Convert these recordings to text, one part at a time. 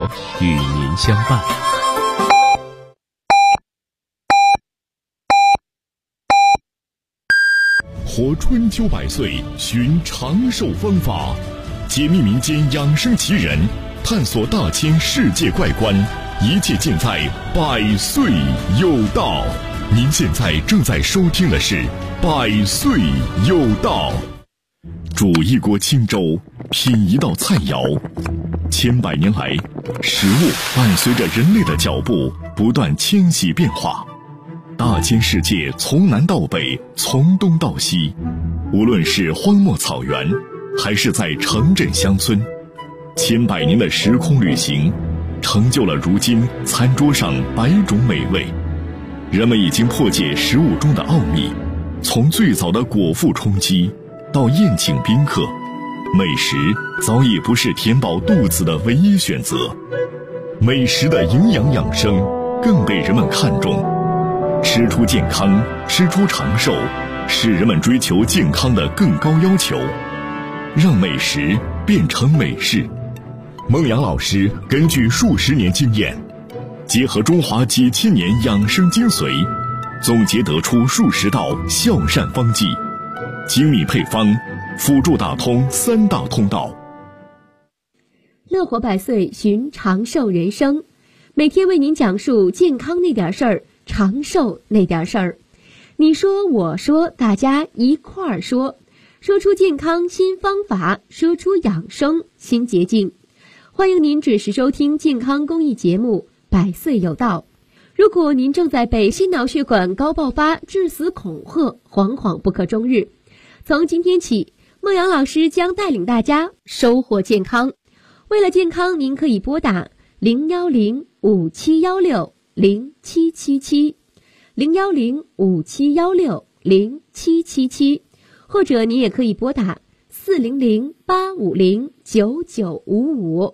与您相伴。 活春秋百岁，寻长寿方法，解密民间养生奇人，探索大千世界怪观，一切尽在百岁有道。您现在正在收听的是百岁有道。煮一锅清粥，品一道菜肴，千百年来，食物伴随着人类的脚步不断迁徙变化。大千世界从南到北，从东到西，无论是荒漠草原，还是在城镇乡村，千百年的时空旅行，成就了如今餐桌上百种美味。人们已经破解食物中的奥秘，从最早的果腹充饥，到宴请宾客，美食早已不是填饱肚子的唯一选择。美食的营养养生更被人们看重。吃出健康，吃出长寿，是人们追求健康的更高要求。让美食变成美事。孟阳老师根据数十年经验，结合中华几千年养生精髓，总结得出数十道孝善方剂，精密配方，辅助打通三大通道。 乐活百岁，寻长寿人生，每天为您讲述健康那点事儿，长寿那点事儿。你说我说，大家一块儿说，说出健康新方法，说出养生新捷径。欢迎您准时收听健康公益节目百岁有道。如果您正在被心脑血管高爆发致死恐吓，惶惶不可终日，从今天起，孟阳老师将带领大家收获健康。为了健康，您可以拨打01057160777 01057160777，或者你也可以拨打400-850-9955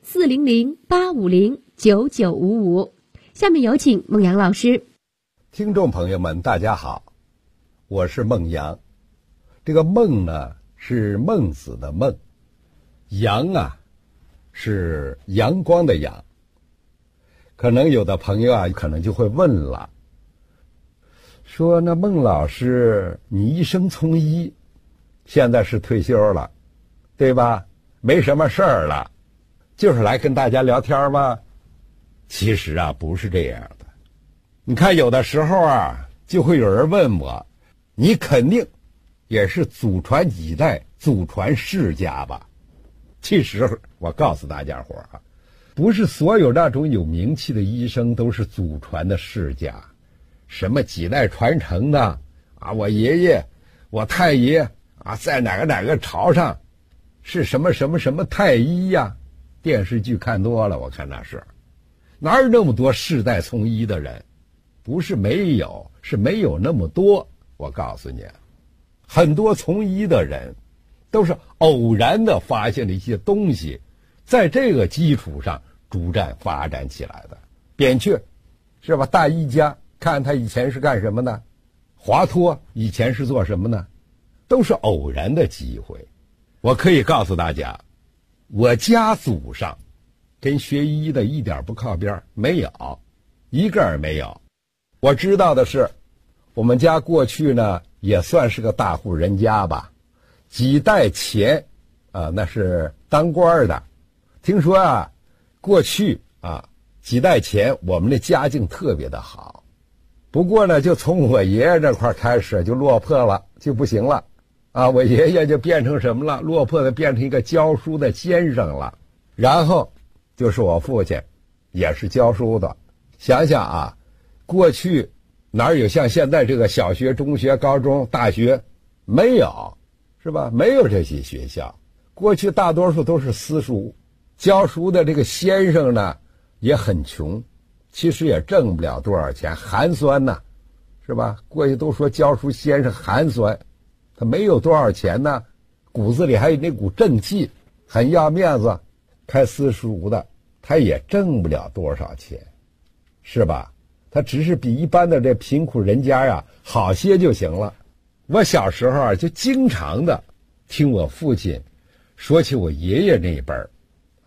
400-850-9955。下面有请孟阳老师。 听众朋友们，大家好，我是孟阳。这个孟呢，是孟子的孟，阳啊，是阳光的阳。可能有的朋友啊，可能就会问了，说那孟老师，你一生从医，现在是退休了，对吧？没什么事儿了，就是来跟大家聊天吗？其实啊，不是这样的。你看，有的时候啊，就会有人问我，你肯定也是祖传几代、祖传世家吧？其实我告诉大家伙啊，不是所有那种有名气的医生都是祖传的世家，什么几代传承的啊，我爷爷、我太爷啊，在哪个朝上是什么太医呀？电视剧看多了，我看那是。哪有那么多世代从医的人？不是没有，是没有那么多。我告诉你，很多从医的人都是偶然的发现了一些东西，在这个基础上逐渐发展起来的。扁鹊是吧？大医家，看他以前是干什么的？华佗以前是做什么呢？都是偶然的机会。我可以告诉大家，我家祖上跟学医的一点不靠边，没有一个儿没有。我知道的是，我们家过去呢也算是个大户人家吧，几代前那是当官的。听说啊，过去啊几代前我们的家境特别的好，不过呢就从我爷爷这块开始就落魄了，就不行了啊。我爷爷就变成什么了？落魄的变成一个教书的先生了。然后就是我父亲也是教书的。想想啊，过去哪有像现在这个小学、中学、高中、大学？没有，是吧？没有这些学校。过去大多数都是私塾，教书的这个先生呢也很穷，其实也挣不了多少钱，寒酸呐，是吧？过去都说教书先生寒酸，他没有多少钱呢，骨子里还有那股正气，很要面子。开私塾的他也挣不了多少钱，是吧？他只是比一般的这贫苦人家呀好些就行了。我小时候啊就经常的听我父亲说起我爷爷那一辈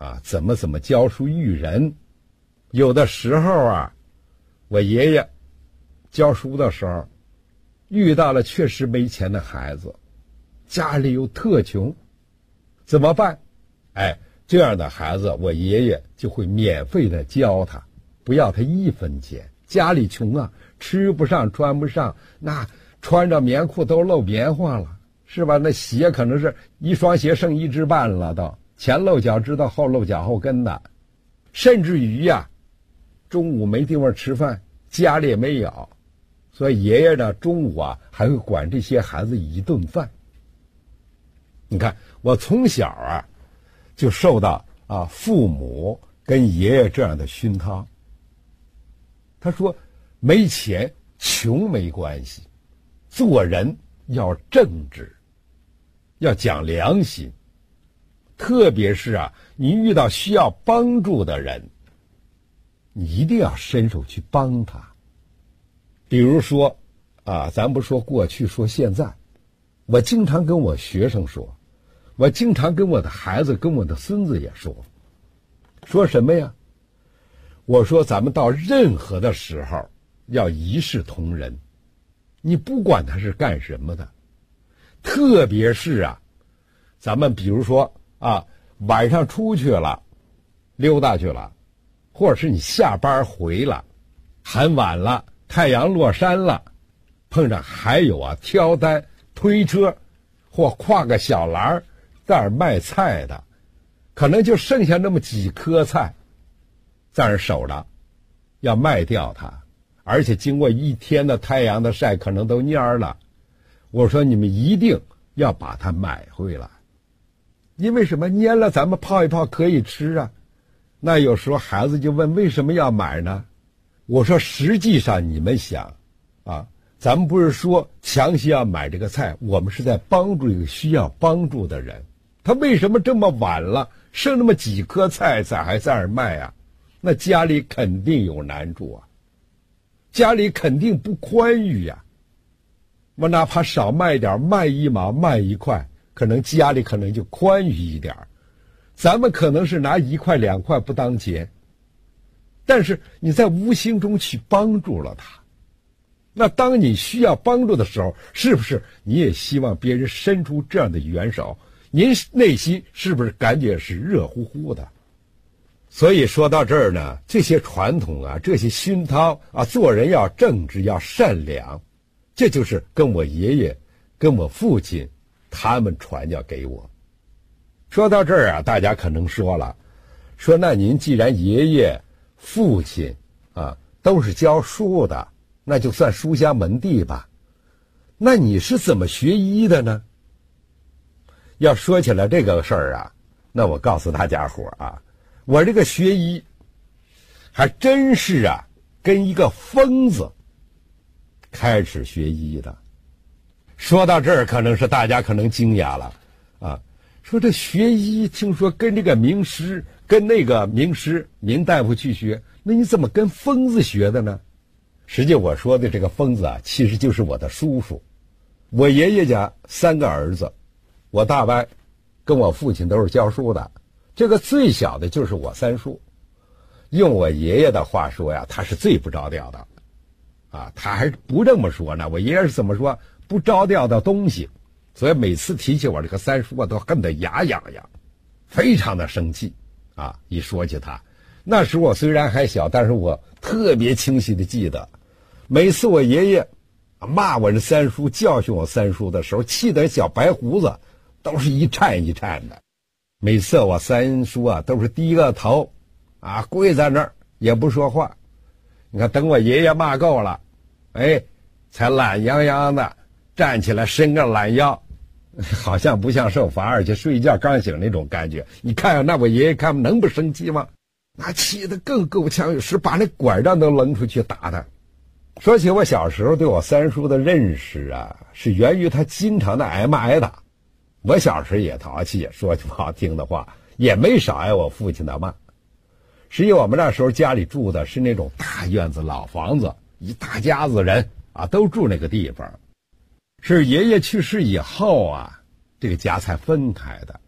怎么教书育人。有的时候啊，我爷爷教书的时候遇到了确实没钱的孩子，家里又特穷，怎么办？这样的孩子我爷爷就会免费的教他，不要他1分钱。家里穷啊，吃不上穿不上，那穿着棉裤都露棉花了，是吧？那鞋可能是一双鞋剩1只半了，都前露脚趾头后露脚后跟的。甚至于呀，中午没地方吃饭，家里也没有，所以爷爷呢中午啊还会管这些孩子1顿饭。你看我从小啊就受到父母跟爷爷这样的熏陶。他说没钱穷没关系，做人要正直，要讲良心，特别是你遇到需要帮助的人，你一定要伸手去帮他。比如说咱不说过去，说现在，我经常跟我学生说，我经常跟我的孩子跟我的孙子也说什么呀？我说咱们到任何的时候要一视同仁，你不管他是干什么的，特别是咱们比如说晚上出去了溜达去了，或者是你下班回了很晚了，太阳落山了，碰上还有挑担推车或挎个小篮在那儿卖菜的，可能就剩下那么几颗菜在那儿守着，要卖掉它，而且经过1天的太阳的晒，可能都蔫了。我说你们一定要把它买回来，因为什么？蔫了咱们泡一泡可以吃那有时候孩子就问为什么要买呢？我说实际上你们想咱们不是说强行要买这个菜，我们是在帮助一个需要帮助的人。他为什么这么晚了剩那么几颗菜还在那儿卖那家里肯定有难处家里肯定不宽裕我哪怕少卖点，卖1毛卖1块，可能家里可能就宽裕一点。咱们可能是拿1块2块不当钱，但是你在无形中去帮助了他。那当你需要帮助的时候，是不是你也希望别人伸出这样的援手？您内心是不是感觉是热乎乎的？所以说到这儿呢，这些传统这些熏陶做人要正直要善良，这就是跟我爷爷跟我父亲他们传教给我。说到这儿大家可能说了，说那您既然爷爷父亲都是教书的，那就算书香门第吧，那你是怎么学医的呢？要说起来这个事儿那我告诉大家伙我这个学医还真是跟一个疯子开始学医的。说到这儿可能是大家可能惊讶了说这学医听说跟这个名师跟那个名师名大夫去学，那你怎么跟疯子学的呢？实际我说的这个疯子其实就是我的叔叔。我爷爷家3个儿子，我大伯跟我父亲都是教书的，这个最小的就是我三叔。用我爷爷的话说他是最不着调的他还不这么说呢。我爷爷是怎么说？不着调的东西。所以每次提起我这个三叔都恨得牙痒痒，非常的生气一说起他，那时我虽然还小，但是我特别清晰的记得，每次我爷爷骂我这三叔教训我三叔的时候，气得小白胡子都是一颤一颤的。每次我三叔都是低个头跪在那儿也不说话。你看等我爷爷骂够了才懒洋洋的站起来伸个懒腰，好像不像受罚，而且睡觉刚醒那种感觉。你看那我爷爷看能不生气吗？那气得更够呛，有时把那拐杖都扔出去打他。说起我小时候对我三叔的认识是源于他经常的挨骂挨打。我小时候也淘气，说句不好听的话，也没少挨我父亲的骂。实际我们那时候家里住的是那种大院子老房子，一大家子人都住那个地方。是爷爷去世以后这个家才分开的。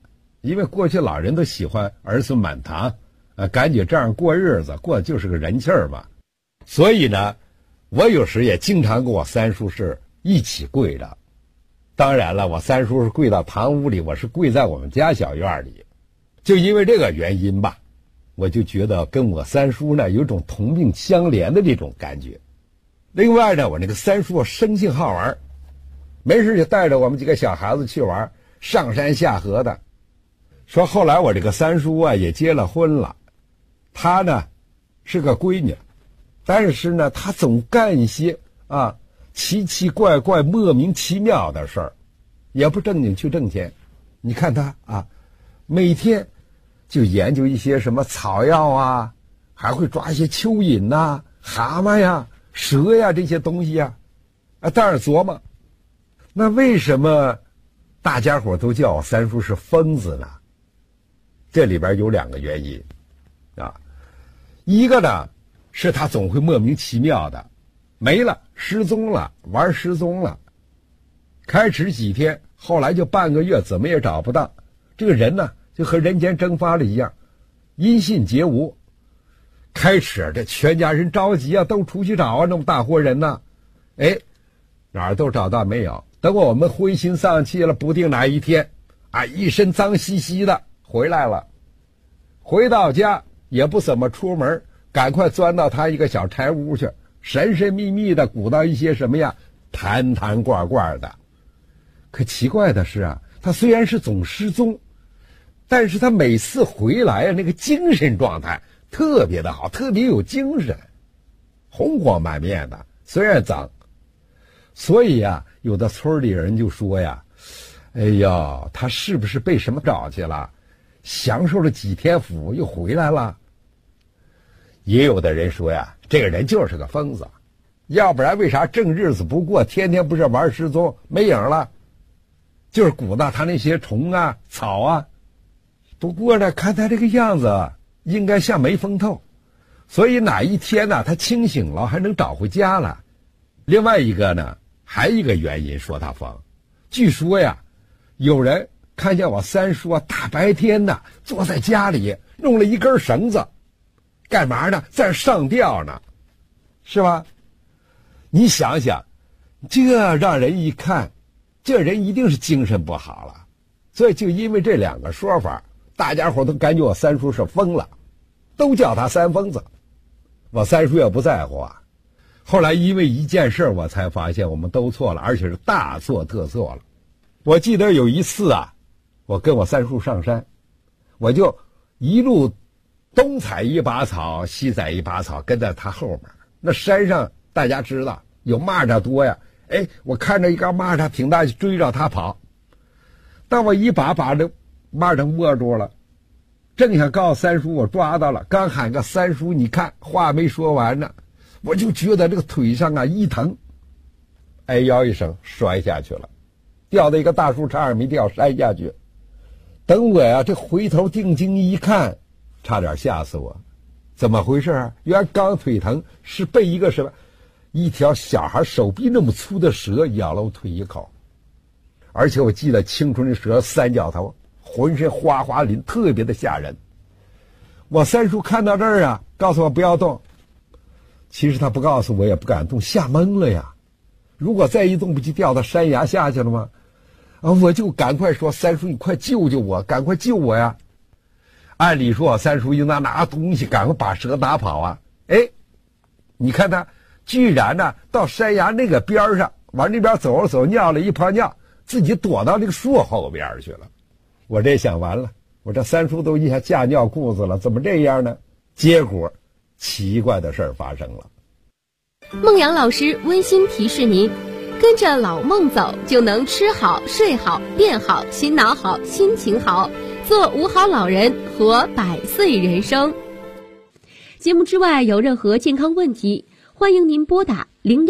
因为过去老人都喜欢儿孙满堂，赶紧这样过日子，过的就是个人气儿嘛。所以呢，我有时也经常跟我三叔是一起跪着。当然了，我三叔是跪到堂屋里，我是跪在我们家小院里。就因为这个原因吧，我就觉得跟我三叔呢有种同病相怜的这种感觉。另外呢，我那个三叔生性好玩，没事就带着我们几个小孩子去玩，上山下河的。说后来我这个三叔啊也结了婚了，他呢是个闺女，但是呢他总干一些奇奇怪怪莫名其妙的事儿，也不正经去挣钱。你看他每天就研究一些什么草药啊，还会抓一些蚯蚓呐、蛤蟆呀、蛇呀这些东西呀。但是琢磨，那为什么大家伙都叫我三叔是疯子呢？这里边有2个原因一个呢是他总会莫名其妙的没了，失踪了，玩失踪了。开始几天，后来就半个月，怎么也找不到。这个人呢就和人间蒸发了一样，音信皆无。开始这全家人着急都出去找那么大伙人呢，哪儿都找到没有。等我们灰心丧气了，不定哪一天一身脏兮兮的回来了，回到家也不怎么出门，赶快钻到他一个小柴屋去，神神秘秘的鼓捣一些什么呀，坛坛罐罐的。可奇怪的是他虽然是总失踪，但是他每次回来那个精神状态特别的好，特别有精神，红光满面的，虽然脏。所以有的村里人就说他是不是被什么找去了，享受了几天福又回来了。也有的人说这个人就是个疯子，要不然为啥正日子不过，天天不是玩失踪没影了，就是鼓捣他那些虫草不过呢，看他这个样子应该像没疯透，所以哪一天他清醒了还能找回家了。另外一个呢，还一个原因说他疯，据说有人看见我三叔大白天的坐在家里弄了一根绳子，干嘛呢？在上吊呢，是吧？你想想，这让人一看，这人一定是精神不好了。所以就因为这2个说法，大家伙都感觉我三叔是疯了，都叫他三疯子。我三叔也不在乎后来因为一件事我才发现我们都错了，而且是大错特错了。我记得有一次我跟我三叔上山，我就一路东采一把草西采一把草，跟在他后面。那山上大家知道有蚂蚱多我看着一个蚂蚱挺大，就追着他跑。当我一把这蚂蚱握住了，正想告诉三叔我抓到了，刚喊个三叔，你看话没说完呢，我就觉得这个腿上一疼，哎呦一声摔下去了，掉到一个大树杈上没掉，摔下去。等我这回头定睛一看，差点吓死我。怎么回事原来刚腿疼是被一个什么一条小孩手臂那么粗的蛇咬了我腿一口。而且我记得清楚，那蛇3角头，浑身花花鳞，特别的吓人。我三叔看到这儿告诉我不要动。其实他不告诉我也不敢动，吓懵了呀。如果再一动不就掉到山崖下去了吗？我就赶快说，三叔你快救救我，赶快救我呀。按理说我三叔应当拿东西赶快把蛇打跑你看他居然到山崖那个边上往那边走了走，尿了一泡尿，自己躲到那个树后边去了。我这想完了，我这三叔都一下吓尿裤子了，怎么这样呢？结果奇怪的事儿发生了。 孟阳老师温馨提示您，跟着老孟走，就能吃好睡好变好，心脑好心情好，做5好老人，活100岁人生。节目之外有任何健康问题，欢迎您拨打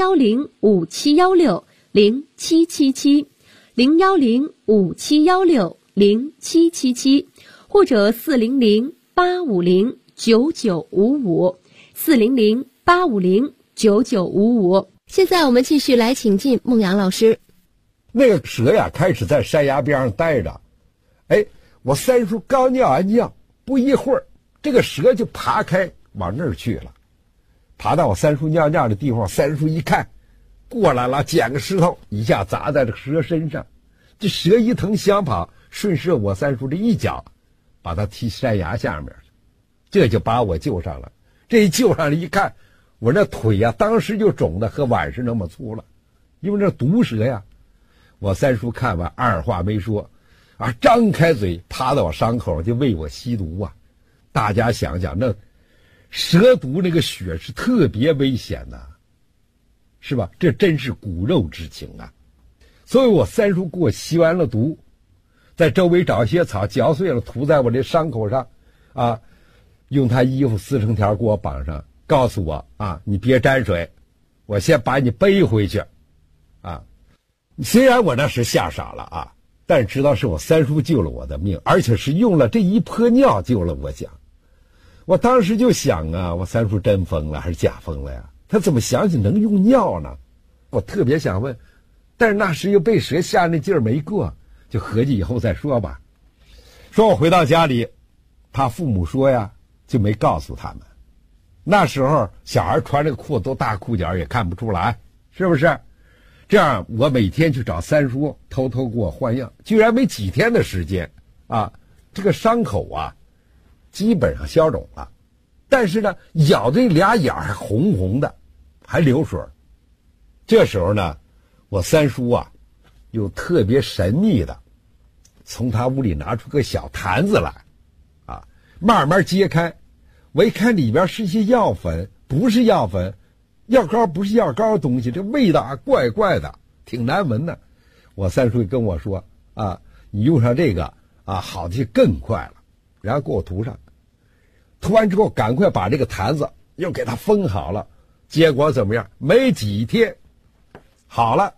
010-5716-0777 010-5716-0777，或者400-850-9955 400-850-9955。现在我们继续来请进孟阳老师。 那个蛇开始在山崖边上待着， 我三叔刚尿完尿，不一会儿，这个蛇就爬开往那儿去了，爬到我三叔尿尿的地方。三叔一看，过来了，捡个石头一下砸在这个蛇身上，这蛇一腾想跑，顺势我三叔这一脚把他踢山崖下面，这就把我救上了。这一救上来一看，我那腿呀，当时就肿的和碗是那么粗了，因为这毒蛇呀。我三叔看完，二话没说，张开嘴趴到我伤口就喂我吸毒啊！大家想想，那蛇毒那个血是特别危险的，是吧？这真是骨肉之情啊！所以我三叔给我吸完了毒，在周围找一些草嚼碎了涂在我这伤口上，用他衣服撕成条给我绑上，告诉我你别沾水，我先把你背回去虽然我那时吓傻了但是知道是我三叔救了我的命，而且是用了这一泼尿救了我。我当时就想我三叔真疯了还是假疯了呀？他怎么想起能用尿呢？我特别想问，但是那时又被蛇吓那劲儿没过，就合计以后再说吧。说我回到家里，怕父母说呀，就没告诉他们。那时候小孩穿这个裤都大裤脚也看不出来，是不是？这样我每天去找三叔偷偷给我换药，居然没几天的时间这个伤口基本上消肿了，但是呢咬这俩眼还红红的，还流水。这时候呢我三叔又特别神秘的从他屋里拿出个小坛子来慢慢揭开，我一看里边是一些药粉，不是药粉，药膏不是药膏的东西，这味道怪怪的，挺难闻的。我三叔跟我说你用上这个好的就更快了，然后给我涂上，涂完之后赶快把这个坛子又给它封好了。结果怎么样？没几天好了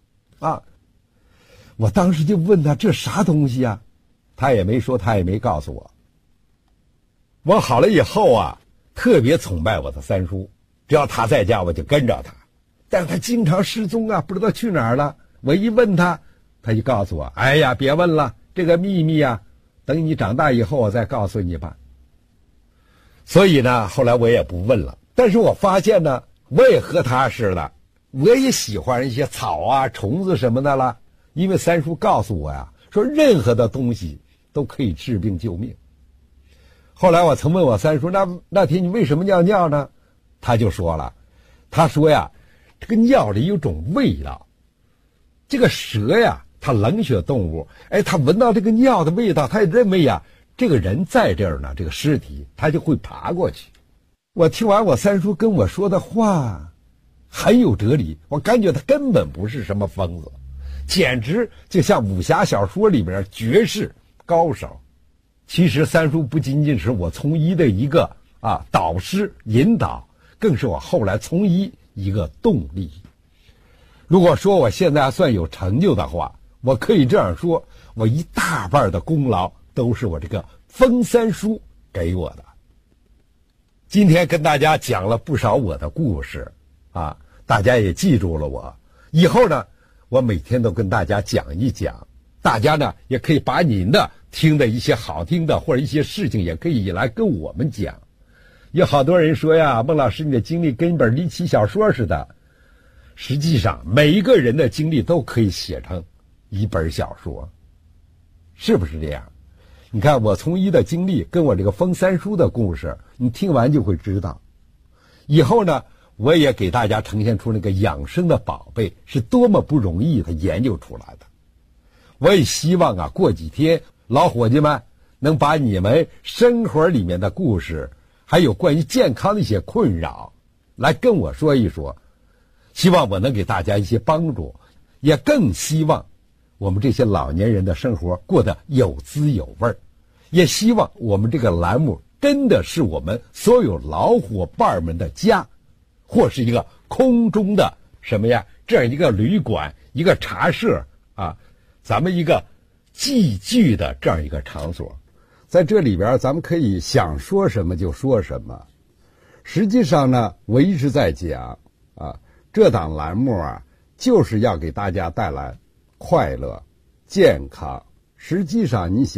我当时就问他这啥东西他也没说，他也没告诉我。我好了以后特别崇拜我的三叔，只要他在家我就跟着他，但是他经常失踪不知道去哪儿了。我一问他，他就告诉我，哎呀别问了，这个秘密等你长大以后我再告诉你吧。所以呢后来我也不问了。但是我发现呢，我也和他似的，我也喜欢一些草虫子什么的了，因为三叔告诉我说任何的东西都可以治病救命。后来我曾问我三叔，那天你为什么尿尿呢？他就说了，他说这个尿里有种味道，这个蛇它冷血动物，它闻到这个尿的味道，它也认为这个人在这儿呢，这个尸体它就会爬过去。我听完我三叔跟我说的话很有哲理，我感觉他根本不是什么疯子，简直就像武侠小说里边绝世高手。其实三叔不仅仅是我从医的一个导师引导，更是我后来从医一个动力。如果说我现在算有成就的话，我可以这样说，我一大半的功劳都是我这个封三叔给我的。今天跟大家讲了不少我的故事大家也记住了我。以后呢我每天都跟大家讲一讲，大家呢也可以把您的听的一些好听的或者一些事情也可以来跟我们讲。有好多人说孟老师你的经历跟一本离奇小说似的，实际上每一个人的经历都可以写成一本小说，是不是这样？你看我从医的经历跟我这个封三叔的故事，你听完就会知道。以后呢我也给大家呈现出那个养生的宝贝是多么不容易的研究出来的。我也希望过几天老伙计们能把你们生活里面的故事还有关于健康的一些困扰来跟我说一说，希望我能给大家一些帮助，也更希望我们这些老年人的生活过得有滋有味儿，也希望我们这个栏目真的是我们所有老伙伴们的家，或是一个空中的这样一个旅馆，一个茶社咱们一个寄居的这样一个场所。在这里边咱们可以想说什么就说什么。实际上呢我一直在讲这档栏目就是要给大家带来快乐健康。实际上你想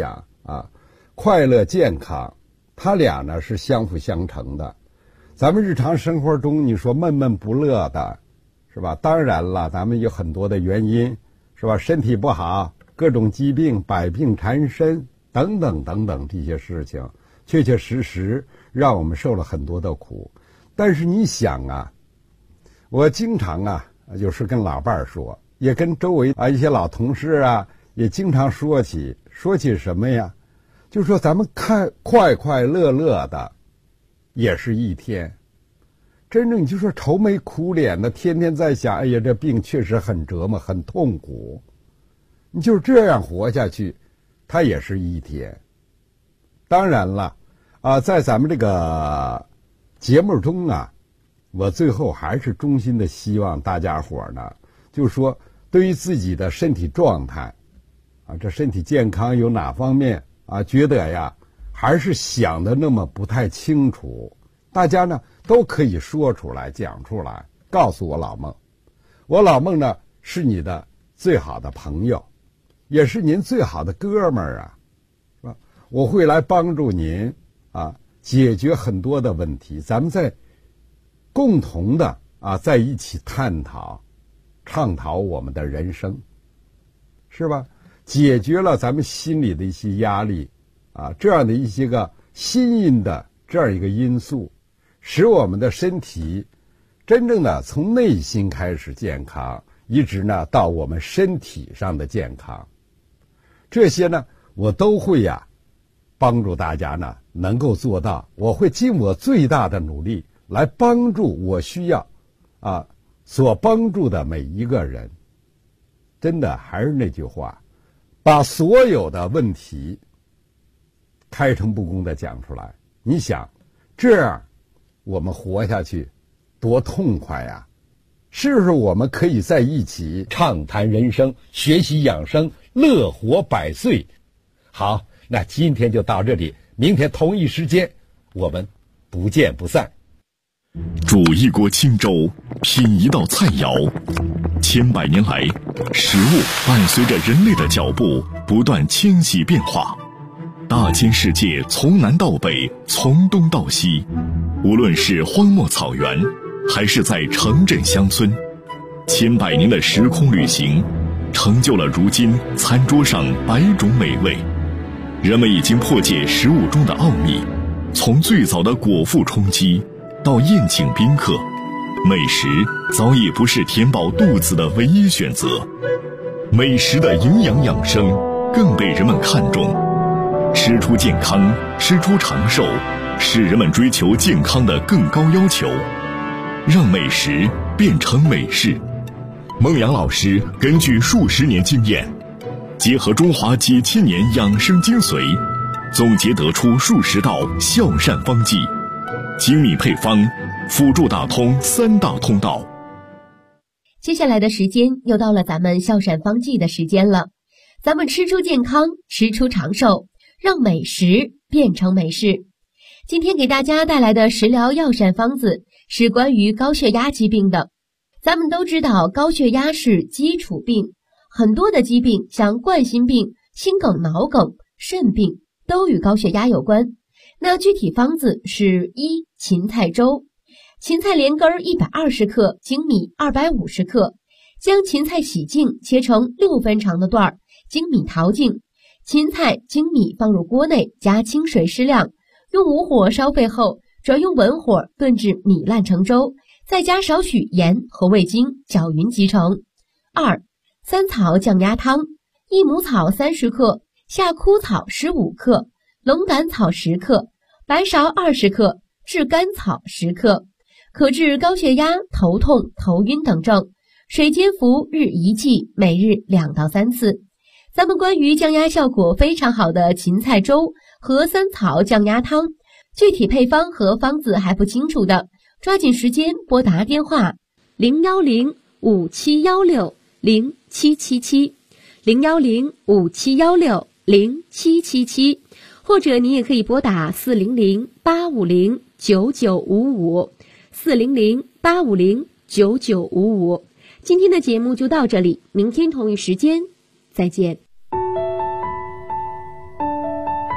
快乐健康，它俩呢是相辅相成的。咱们日常生活中你说闷闷不乐的，是吧？当然了，咱们有很多的原因，是吧？身体不好，各种疾病，百病缠身等等等等，这些事情确确实实让我们受了很多的苦。但是你想啊，我经常有时跟老伴儿说，也跟周围一些老同事也经常说起什么呀？就说咱们快快乐乐的也是一天，真正你就说愁眉苦脸的，天天在想，哎呀，这病确实很折磨，很痛苦。你就是这样活下去，它也是一天。当然了，在咱们这个节目中我最后还是衷心的希望大家伙呢，就是说对于自己的身体状态这身体健康有哪方面觉得还是想的那么不太清楚，大家呢都可以说出来，讲出来，告诉我老孟。我老孟呢是你的最好的朋友，也是您最好的哥们儿是吧？我会来帮助您解决很多的问题，咱们在共同的在一起探讨倡导我们的人生，是吧？解决了咱们心里的一些压力这样的一些个心因的这样一个因素，使我们的身体真正的从内心开始健康，一直呢到我们身体上的健康。这些呢我都会帮助大家呢能够做到，我会尽我最大的努力来帮助我需要所帮助的每一个人。真的还是那句话，把所有的问题开诚布公的讲出来，你想这样我们活下去多痛快呀！是不是我们可以在一起畅谈人生，学习养生，乐活100岁？好，那今天就到这里，明天同一时间我们不见不散。 煮一锅清粥，品一道菜肴，千百年来，食物伴随着人类的脚步不断迁徙变化。大千世界从南到北，从东到西，无论是荒漠草原，还是在城镇乡村，千百年的时空旅行，成就了如今餐桌上100种美味。人们已经破解食物中的奥秘，从最早的果腹充饥到宴请宾客，美食早已不是填饱肚子的唯一选择，美食的营养养生更被人们看重。吃出健康，吃出长寿，是人们追求健康的更高要求。让美食变成美事。孟阳老师根据数十年经验，结合中华几千年养生精髓，总结得出数十道孝善方剂，精密配方，辅助打通3大通道。 接下来的时间又到了咱们孝善方剂的时间了，咱们吃出健康，吃出长寿，让美食变成美事。今天给大家带来的食疗药膳方子是关于高血压疾病的。咱们都知道高血压是基础病，很多的疾病像冠心病、心梗、脑梗、肾病都与高血压有关。那具体方子是1芹菜粥。芹菜连根120克，粳米250克，将芹菜洗净，切成6分长的段儿，粳米淘净。芹菜、粳米放入锅内，加清水适量，用无火烧沸后，转用文火炖至米烂成粥，再加少许盐和味精，搅匀即成。2三草降压汤。益母草30克，夏枯草15克，龙胆草10克，白芍20克，炙甘草10克，可治高血压、头痛、头晕等症。水煎服日1剂，每日2到3次。咱们关于降压效果非常好的芹菜粥和三草降压汤，具体配方和方子还不清楚的，抓紧时间拨打电话010-5716-0777 010-5716-0777，或者你也可以拨打400-850-9955 400-850-9955。今天的节目就到这里，明天同一时间再见。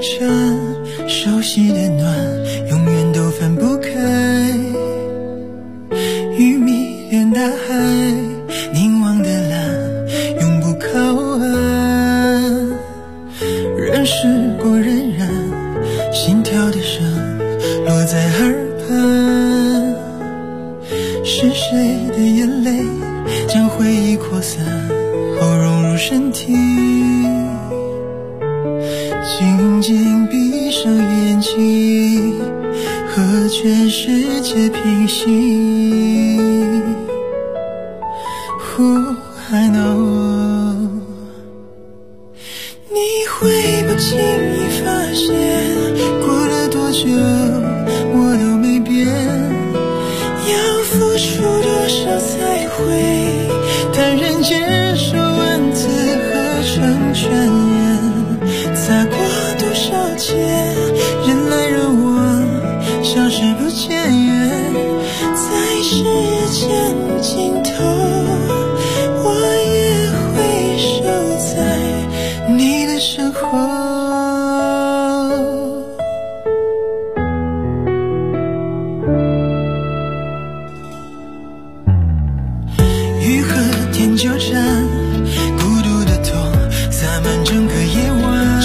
想，熟悉的暖永远都分不开。鱼迷恋大海，凝望的蓝永不靠岸。人世过荏苒，心跳的声落在耳畔。是谁的眼泪将回忆扩散后融入身体？静静闭上眼睛，和全世界平息。Who I know， 你会不经意发现，过了多久我都没变。要付出多少才会坦然接受文字合成宣言？擦过多少肩，人来人往，消失不见。在时间尽头，我也会守在你的身后。雨和天纠缠，孤独的痛洒满整个夜晚。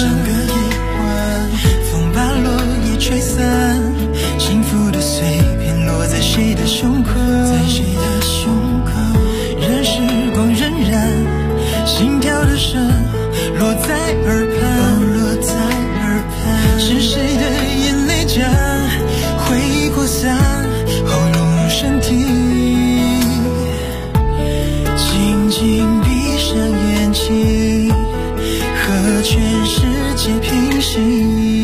风把落叶吹散，幸福的碎片落在谁的胸口？任时光荏苒，心跳的声落在耳畔。是谁的眼泪将回忆扩散后融入身体？静静闭上眼睛，和全世界平息，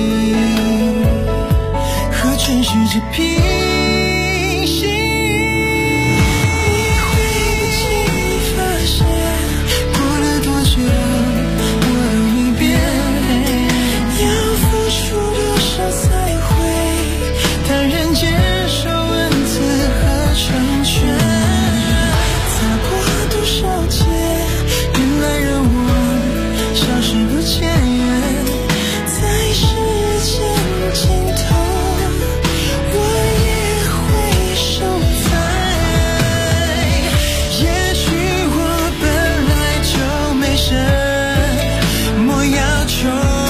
和全世界平息。你会不经意发现，过了多久我都没变。要付出多少才会坦然接受文字合成全？擦过多少肩，人来人往，消失不见。在时间尽头，我也会守在。也许我本来就没什么要求，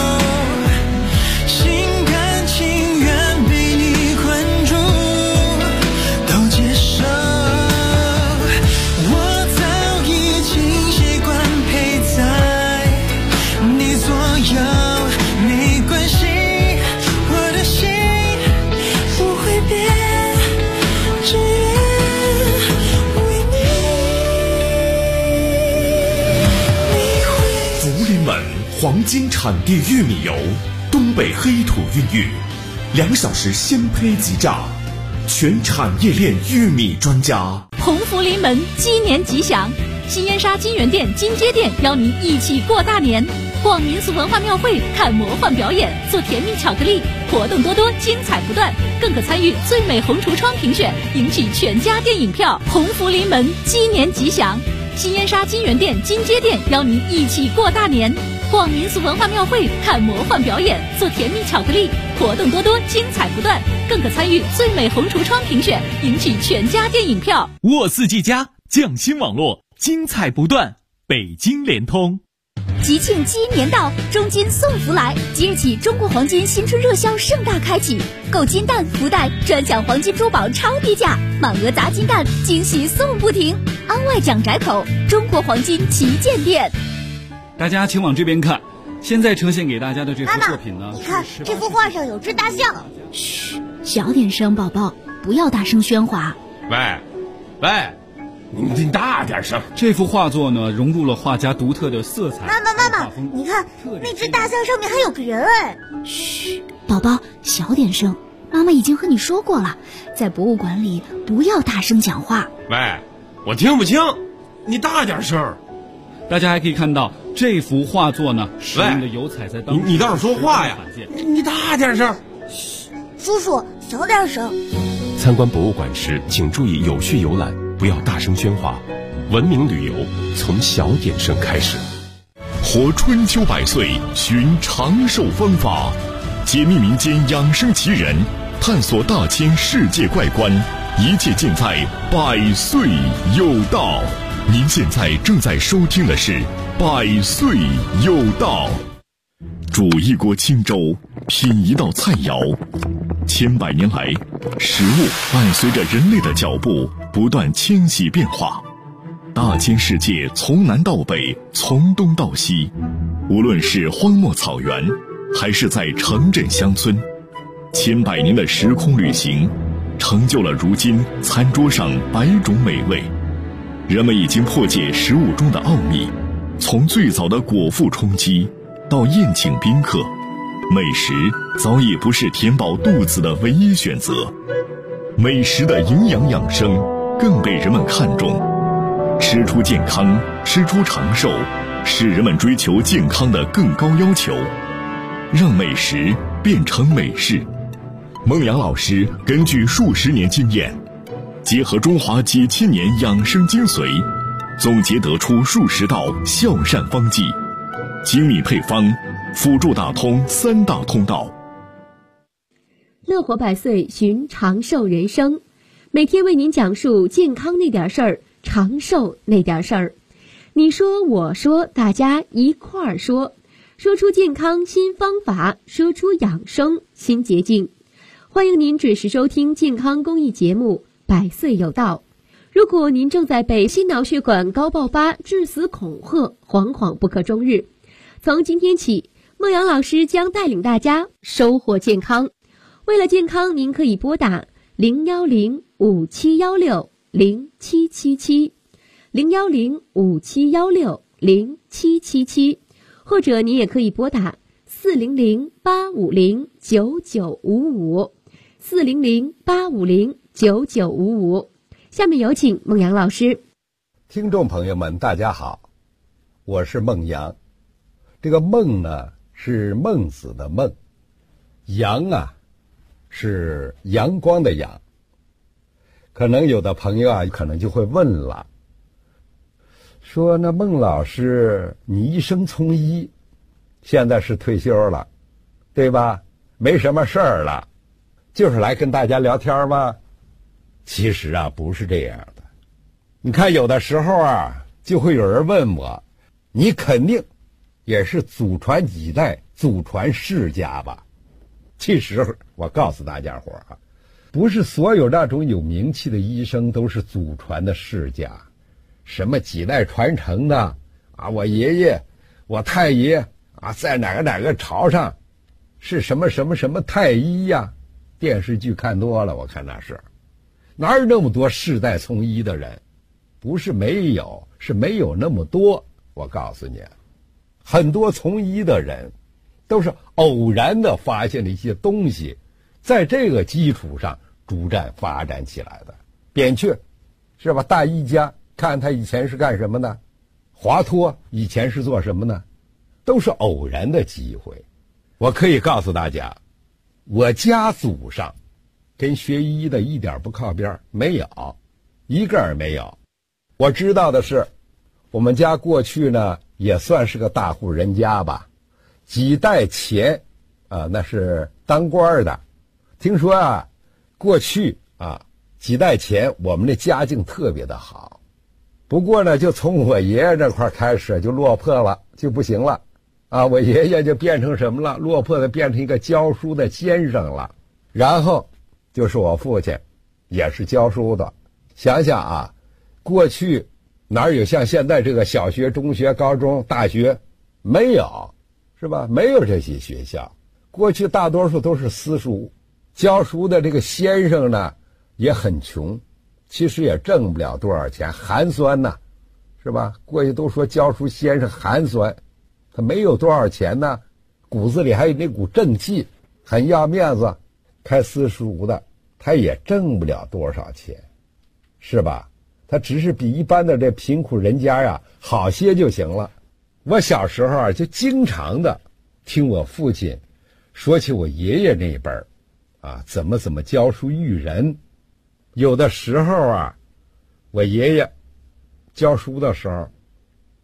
心甘情愿被你困住，都接受。我早已经习惯陪在你左右，没关系，我的心不会变，只愿为你。 福临门黄金产地玉米油，东北黑土孕育，2小时鲜胚即榨，全产业链玉米专家。 鸿福临门，鸡年吉祥！新燕莎金源店、金街店邀您一起过大年，逛民俗文化庙会，看魔幻表演，做甜蜜巧克力，活动多多，精彩不断，更可参与最美红橱窗评选，赢取全家电影票。鸿福临门，鸡年吉祥！新燕莎金源店、金街店邀您一起过大年，逛民俗文化庙会，看魔幻表演，做甜蜜巧克力，活动多多，精彩不断，更可参与最美红橱窗评选，赢取全家电影票。 沃四 G 加匠心网络，精彩不断，北京联通。 吉庆鸡年到，中金送福来！即日起，中国黄金新春热销盛大开启，购金蛋、福袋专享黄金珠宝超低价，满额砸金蛋，惊喜送不停。安外蒋宅口中国黄金旗舰店。 大家请往这边看，现在呈现给大家的这幅作品呢， 你看这幅画上有只大象。 嘘，小点声，宝宝，不要大声喧哗。 喂，你大点声。 这幅画作呢，融入了画家独特的色彩。 妈妈，你看那只大象上面还有个人哎。 嘘，宝宝，小点声。妈妈已经和你说过了，在博物馆里不要大声讲话。 喂，我听不清，你大点声。 大家还可以看到这幅画作呢，使用的油彩在当中， 你倒是说话呀！你大点声。 嘘，叔叔，小点声。 参观博物馆时，请注意有序游览，不要大声喧哗。文明旅游从小点声开始。 活春秋百岁，寻长寿方法，解密民间养生奇人，探索大千世界怪观，一切尽在百岁有道。您现在正在收听的是百岁有道。煮一锅清粥，品一道菜肴，千百年来，食物伴随着人类的脚步不断迁徙变化。大千世界从南到北，从东到西，无论是荒漠草原，还是在城镇乡村，千百年的时空旅行，成就了如今餐桌上百种美味。人们已经破解食物中的奥秘，从最早的果腹充饥到宴请宾客，美食早已不是填饱肚子的唯一选择，美食的营养养生更被人们看重。吃出健康，吃出长寿，是人们追求健康的更高要求。让美食变成美事。孟阳老师根据数十年经验，结合中华几千年养生精髓，总结得出数十道孝善方剂，精密配方，辅助打通三大通道。 乐活百岁，寻长寿人生，每天为您讲述健康那点事儿，长寿那点事儿。你说我说，大家一块儿说，说出健康新方法，说出养生新捷径。欢迎您准时收听健康公益节目百岁有道。如果您正在被心脑血管高爆发致死恐吓，惶惶不可终日，从今天起，孟阳老师将带领大家收获健康。为了健康，您可以拨打01057160777 01057160777，或者你也可以拨打400-850-9955 400-850-9955。下面有请孟阳老师。 听众朋友们，大家好，我是孟阳。这个孟呢，是孟子的孟，阳啊，是阳光的阳。可能有的朋友啊，可能就会问了，说那孟老师，你一生从医，现在是退休了，对吧？没什么事儿了，就是来跟大家聊天吗？其实啊，不是这样的。你看，有的时候啊，就会有人问我，你肯定也是祖传几代、祖传世家吧？其实我告诉大家伙啊，不是所有那种有名气的医生都是祖传的世家，什么几代传承的啊，我爷爷、我太爷啊，在哪个朝上是什么太医呀？电视剧看多了，我看那是哪有那么多世代从医的人？不是没有，是没有那么多。我告诉你，很多从医的人都是偶然的发现了一些东西，在这个基础上逐渐发展起来的。扁鹊是吧？大医家，看他以前是干什么的？华佗以前是做什么呢？都是偶然的机会。我可以告诉大家，我家祖上跟学医的一点不靠边，没有一个儿没有。我知道的是，我们家过去呢也算是个大户人家吧，几代前啊，那是当官的。听说啊，过去啊几代前我们的家境特别的好，不过呢，就从我爷爷这块开始就落魄了，就不行了啊。我爷爷就变成什么了？落魄的变成一个教书的先生了。然后就是我父亲，也是教书的。想想啊，过去哪有像现在这个小学、中学、高中、大学？没有，是吧？没有这些学校。过去大多数都是私塾，教书的这个先生呢也很穷，其实也挣不了多少钱，寒酸呐，是吧？过去都说教书先生寒酸，他没有多少钱呢，骨子里还有那股正气，很要面子。开私塾的他也挣不了多少钱，是吧？他只是比一般的这贫苦人家呀好些就行了。我小时候啊，就经常的听我父亲说起我爷爷那一辈儿啊，怎么教书育人。有的时候啊，我爷爷教书的时候，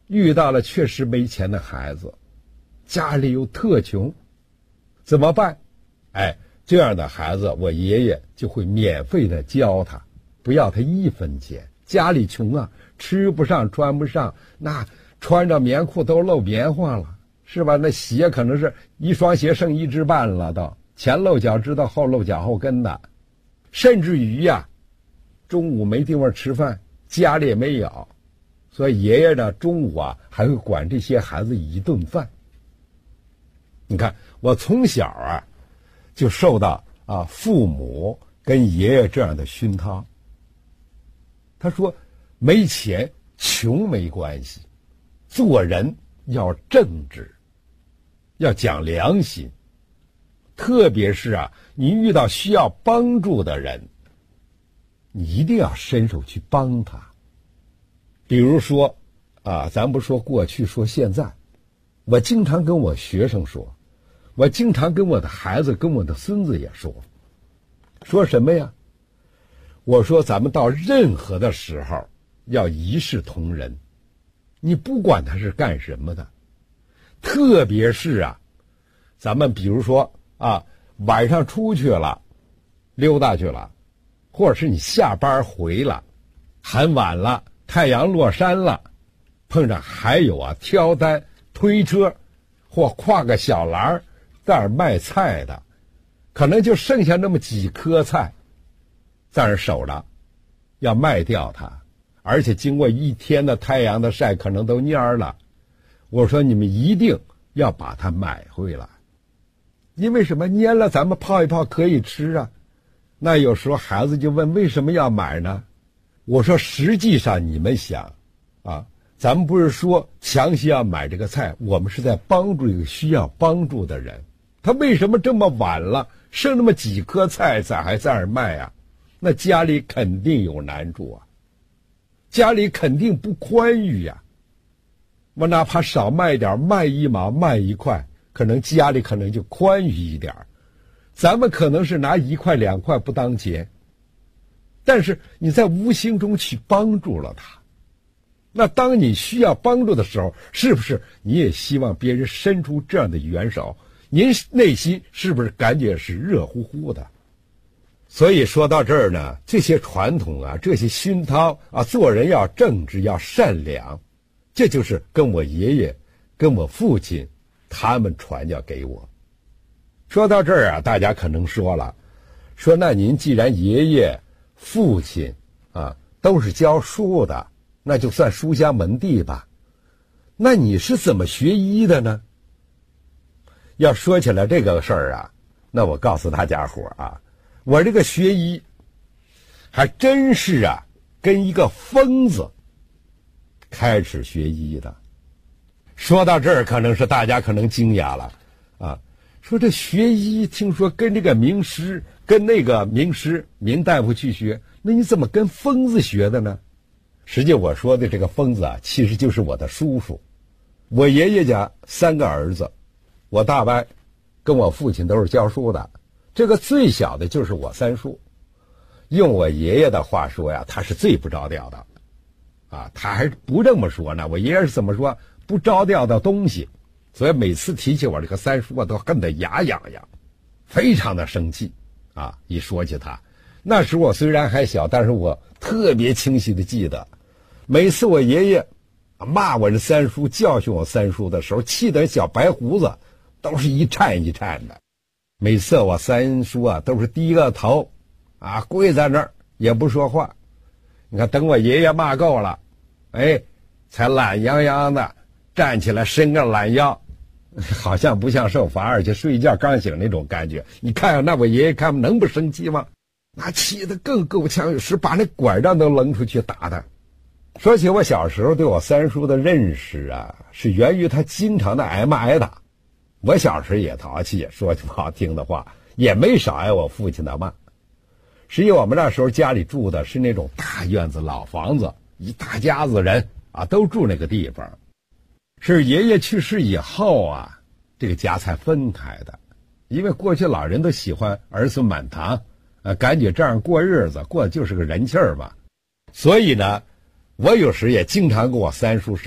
遇到了确实没钱的孩子，家里又特穷，怎么办？这样的孩子，我爷爷就会免费的教他，不要他1分钱。家里穷啊，吃不上穿不上，那穿着棉裤都露棉花了，是吧？那鞋可能是一双鞋剩1只半了，都前露脚趾头后露脚后跟的，甚至于呀，中午没地方吃饭，家里也没有，所以爷爷呢中午啊还会管这些孩子1顿饭。你看我从小啊就受到父母跟爷爷这样的熏陶。他说没钱穷没关系，做人要正直，要讲良心，特别是你遇到需要帮助的人，你一定要伸手去帮他。比如说咱不说过去，说现在，我经常跟我学生说，我经常跟我的孩子跟我的孙子也说什么呀？我说咱们到任何的时候要一视同仁，你不管他是干什么的，特别是咱们比如说晚上出去了溜达去了，或者是你下班回了很晚了，太阳落山了，碰上还有挑担推车或挎个小篮在那儿卖菜的，可能就剩下那么几颗菜在那儿守着，要卖掉它，而且经过1天的太阳的晒，可能都蔫了。我说你们一定要把它买回来，因为什么？蔫了咱们泡一泡可以吃啊。那有时候孩子就问为什么要买呢？我说实际上你们想咱们不是说强行要买这个菜，我们是在帮助一个需要帮助的人。他为什么这么晚了剩那么几颗菜还在那儿卖那家里肯定有难处家里肯定不宽裕我哪怕少卖点，卖1毛卖1块，可能家里可能就宽裕一点。咱们可能是拿1块2块不当钱，但是你在无形中去帮助了他。那当你需要帮助的时候，是不是你也希望别人伸出这样的援手？您内心是不是感觉是热乎乎的？所以说到这儿呢，这些传统这些熏陶做人要正直要善良，这就是跟我爷爷跟我父亲他们传教给我。说到这儿大家可能说了，说那您既然爷爷父亲都是教书的，那就算书香门第吧，那你是怎么学医的呢？要说起来这个事儿那我告诉大家伙我这个学医还真是跟一个疯子开始学医的。说到这儿可能是大家可能惊讶了说这学医听说跟这个名师跟那个名师名大夫去学，那你怎么跟疯子学的呢？实际我说的这个疯子其实就是我的叔叔。我爷爷家3个儿子，我大伯跟我父亲都是教书的，这个最小的就是我三叔。用我爷爷的话说他是最不着调的他还不这么说呢。我爷爷是怎么说？不着调的东西。所以每次提起我这个三叔都恨得牙痒痒，非常的生气一说起他，那时我虽然还小，但是我特别清晰的记得，每次我爷爷骂我这三叔教训我三叔的时候，气得小白胡子都是一颤一颤的。每次我三叔都是低个头跪在那儿也不说话。你看等我爷爷骂够了才懒洋洋的站起来伸个懒腰，好像不像受罚，而且睡觉刚醒那种感觉。你看那我爷爷看能不生气吗？那气得更够呛，有时把那拐杖都扔出去打他。说起我小时候对我三叔的认识是源于他经常的挨骂挨打。我小时候也淘气，说句不好听的话，也没少挨我父亲的骂。实际我们那时候家里住的是那种大院子老房子，一大家子人都住那个地方。是爷爷去世以后这个家才分开的。因为过去老人都喜欢儿孙满堂感觉这样过日子过的就是个人气儿嘛。所以呢，我有时也经常跟我三叔是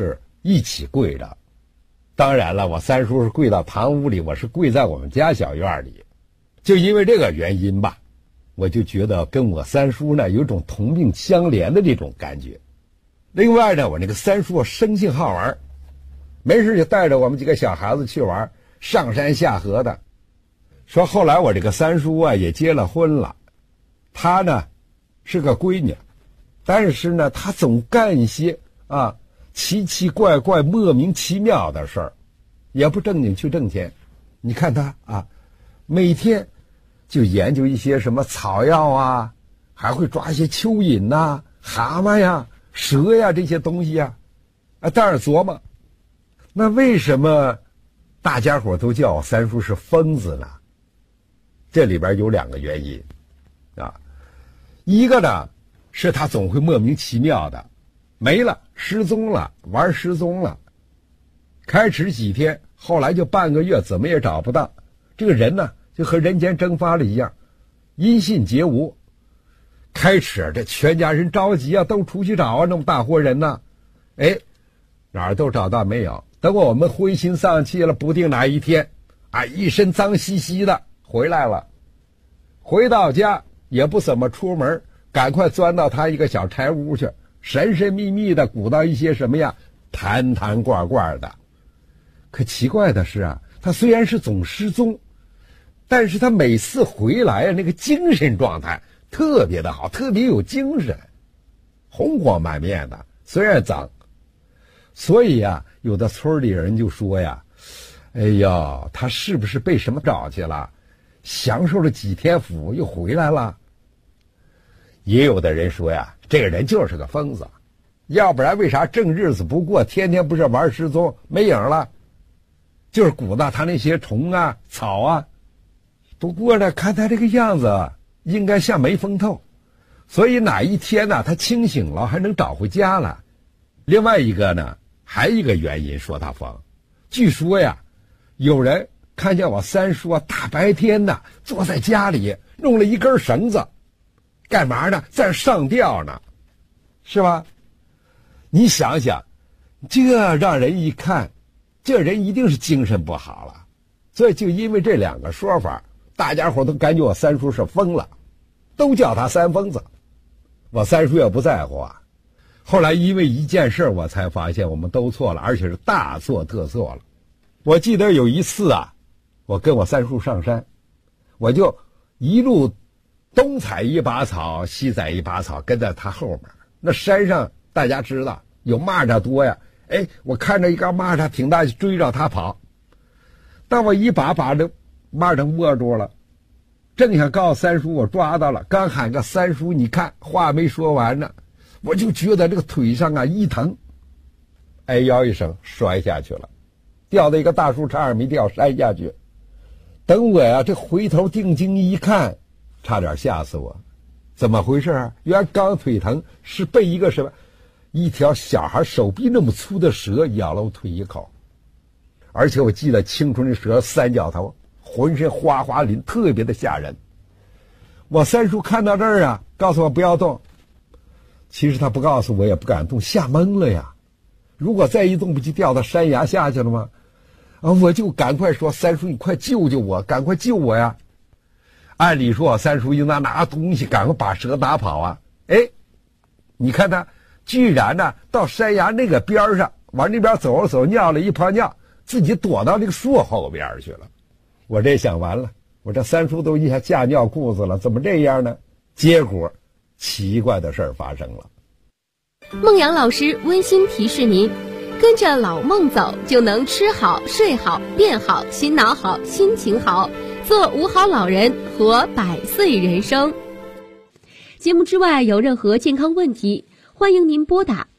一起跪着。当然了，我三叔是跪到堂屋里，我是跪在我们家小院里。就因为这个原因吧，我就觉得跟我三叔呢有种同病相怜的这种感觉。另外呢，我那个三叔生性好玩，没事就带着我们几个小孩子去玩，上山下河的。说后来我这个三叔啊也结了婚了，他呢是个闺女，但是呢他总干一些奇奇怪怪莫名其妙的事儿，也不正经去挣钱。你看他每天就研究一些什么草药啊，还会抓一些蚯蚓呐、蛤蟆呀、蛇呀这些东西呀。但是琢磨，那为什么大家伙都叫我三叔是疯子呢？这里边有2个原因一个呢是他总会莫名其妙的没了，失踪了，玩失踪了，开始几天，后来就半个月，怎么也找不到。这个人呢就和人间蒸发了一样，音信皆无。开始这全家人着急啊，都出去找啊，那么大伙人呢，哪儿都找到没有。等我们灰心丧气了，不定哪一天一身脏兮兮的回来了，回到家也不怎么出门，赶快钻到他一个小柴屋去，神神秘秘的鼓捣一些什么呀，坛坛罐罐的。可奇怪的是他虽然是总失踪，但是他每次回来那个精神状态特别的好，特别有精神，红光满面的，虽然脏。所以有的村里人就说他是不是被什么找去了，享受了几天福又回来了。也有的人说这个人就是个疯子，要不然为啥正日子不过，天天不是玩失踪没影了，就是鼓捣他那些虫啊草啊。不过呢，看他这个样子应该像没疯透，所以哪一天呢他清醒了还能找回家了。另外一个呢，还一个原因说他疯，据说有人看见我三叔大白天的坐在家里弄了一根绳子，干嘛呢？在上吊呢，是吧？你想想，这让人一看，这人一定是精神不好了。所以就因为这2个说法，大家伙都感觉我三叔是疯了，都叫他三疯子。我三叔也不在乎后来因为一件事我才发现我们都错了，而且是大错特错了。我记得有一次我跟我三叔上山，我就一路东采一把草西采一把草，跟在他后面。那山上大家知道有蚂蚱多呀，我看着一个蚂蚱挺大，就追着他跑。但我一把这蚂蚱握住了，正想告诉三叔我抓到了，刚喊个三叔，你看话没说完呢，我就觉得这个腿上一疼，哎呦一声摔下去了，掉到一个大树杈上没掉，摔下去。等我这回头定睛一看，差点吓死我。怎么回事原来刚腿疼是被一个什么一条小孩手臂那么粗的蛇咬了我腿一口。而且我记得清楚，那蛇3角头，浑身花花鳞，特别的吓人。我三叔看到这儿告诉我不要动。其实他不告诉我也不敢动，吓懵了呀。如果再一动不就掉到山崖下去了吗？我就赶快说，三叔你快救救我，赶快救我呀。按理说我三叔应当拿东西赶快把蛇打跑你看他居然到山崖那个边上往那边走了走，尿了一泡尿，自己躲到那个树后边去了。我这想完了，我这三叔都一下吓尿裤子了，怎么这样呢？结果奇怪的事儿发生了。 孟阳老师温馨提示您，跟着老孟走，就能吃好睡好变好，心脑好心情好，做5好老人，活100岁人生。节目之外有任何健康问题，欢迎您拨打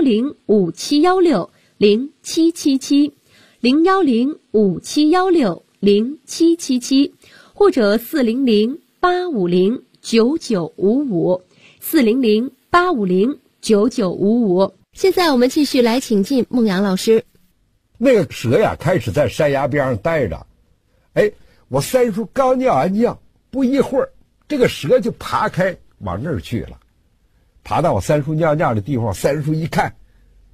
01057160777 01057160777，或者400-850-9955 400-850-9955。现在我们继续来请进孟阳老师。 那个蛇开始在山崖边上待着，我三叔刚尿完尿，不一会儿这个蛇就爬开往那儿去了，爬到我三叔尿尿的地方。三叔一看，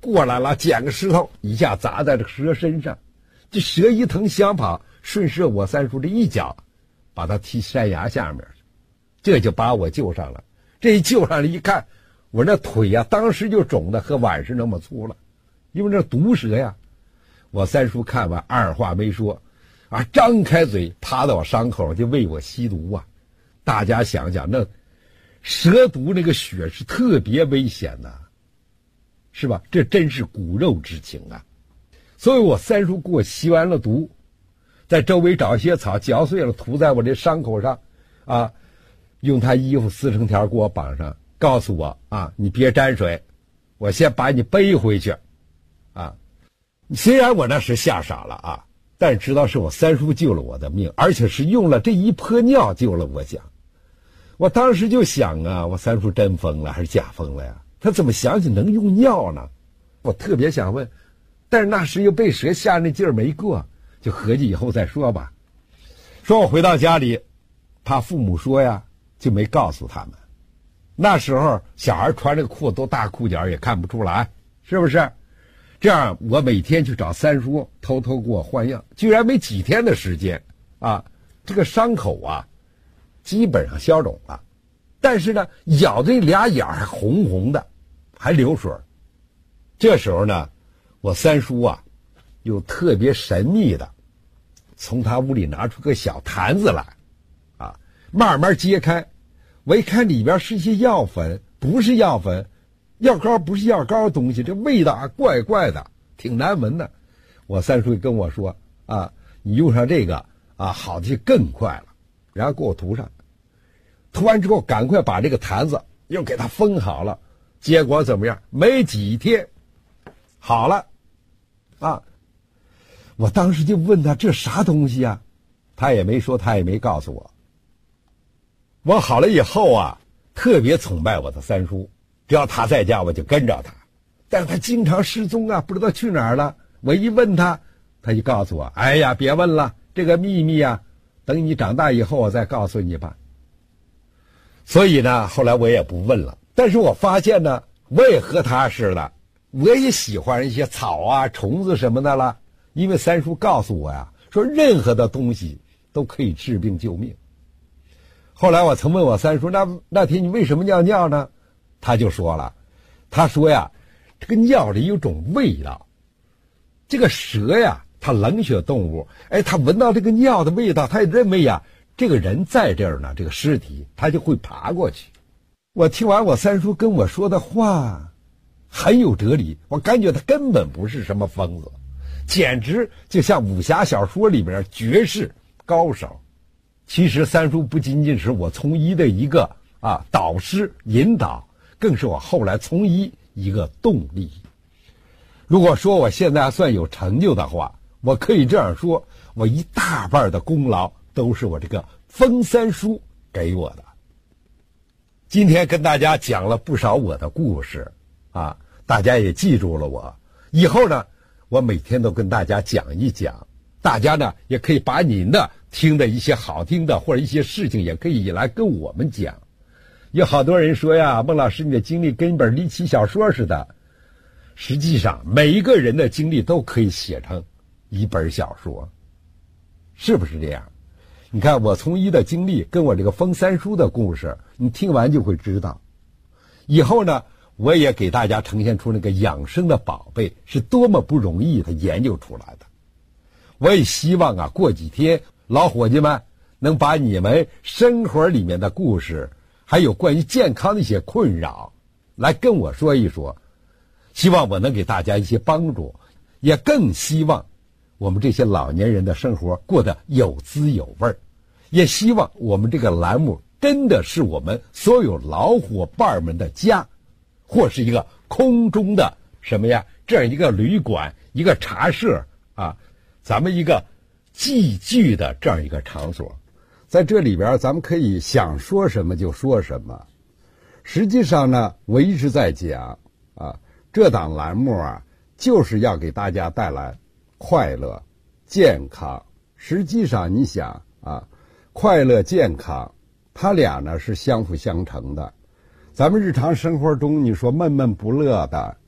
过来了，捡个石头一下砸在这个蛇身上，这蛇一腾想跑，顺势我三叔这一脚把他踢山崖下面，这就把我救上了。这一救上来一看，我那腿呀当时就肿的和碗是那么粗了，因为那毒蛇呀。我三叔看完二话没说啊，张开嘴趴到我伤口就为我吸毒啊。大家想想，那蛇毒那个血是特别危险的，是吧？这真是骨肉之情啊。所以我三叔给我吸完了毒，在周围找一些草嚼碎了涂在我这伤口上啊，用他衣服撕成条给我绑上，告诉我啊，你别沾水，我先把你背回去啊。虽然我那时吓傻了啊，但知道是我三叔救了我的命，而且是用了这一泼尿救了我想。我当时就想啊，我三叔真疯了还是假疯了呀？他怎么想起能用尿呢？我特别想问，但是那时又被蛇吓那劲儿没过，就合计以后再说吧。说我回到家里，怕父母说呀，就没告诉他们。那时候小孩穿这个裤都大裤脚也看不出来，是不是？这样我每天去找三叔，偷偷给我换药，居然没几天的时间啊，这个伤口啊基本上消肿了，但是呢咬的俩眼还红红的，还流水。这时候呢我三叔啊又特别神秘的从他屋里拿出个小坛子来啊，慢慢揭开，我一看里边是一些药粉，不是药粉，药膏不是药膏的东西，这味道啊怪怪的，挺难闻的。我三叔跟我说啊，你用上这个啊好的就更快了，然后给我涂上，涂完之后赶快把这个坛子又给它封好了，结果怎么样？没几天好了啊。我当时就问他这啥东西啊，他也没说，他也没告诉我。我好了以后啊，特别崇拜我的三叔，只要他在家我就跟着他，但是他经常失踪啊，不知道去哪儿了。我一问他，他就告诉我，哎呀别问了，这个秘密啊等你长大以后我再告诉你吧。所以呢后来我也不问了，但是我发现呢我也和他似的，我也喜欢一些草啊虫子什么的了，因为三叔告诉我呀，说任何的东西都可以治病救命。后来我曾问我三叔，那天你为什么尿尿呢？他就说了，他说呀，这个尿里有种味道，这个蛇呀它冷血动物，哎，它闻到这个尿的味道，它也认为呀这个人在这儿呢，这个尸体它就会爬过去。我听完我三叔跟我说的话很有哲理，我感觉他根本不是什么疯子，简直就像武侠小说里面绝世高手。其实三叔不仅仅是我从医的一个导师引导，更是我后来从医一个动力。如果说我现在还算有成就的话，我可以这样说，我一大半的功劳都是我这个封三叔给我的。今天跟大家讲了不少我的故事啊，大家也记住了我。以后呢，我每天都跟大家讲一讲，大家呢也可以把您的听的一些好听的或者一些事情也可以来跟我们讲。有好多人说呀，孟老师你的经历跟一本离奇小说似的，实际上每一个人的经历都可以写成一本小说，是不是这样？你看我从医的经历跟我这个封三叔的故事，你听完就会知道。以后呢我也给大家呈现出那个养生的宝贝是多么不容易的研究出来的。我也希望啊，过几天老伙计们能把你们生活里面的故事还有关于健康的一些困扰来跟我说一说，希望我能给大家一些帮助，也更希望我们这些老年人的生活过得有滋有味儿，也希望我们这个栏目真的是我们所有老伙伴们的家，或是一个空中的什么呀，这样一个旅馆，一个茶社啊，咱们一个寄居的这样一个场所。在这里边咱们可以想说什么就说什么。实际上呢，我一直在讲啊，这档栏目啊就是要给大家带来快乐健康。实际上你想啊，快乐健康它俩呢是相辅相成的。咱们日常生活中你说闷闷不乐的，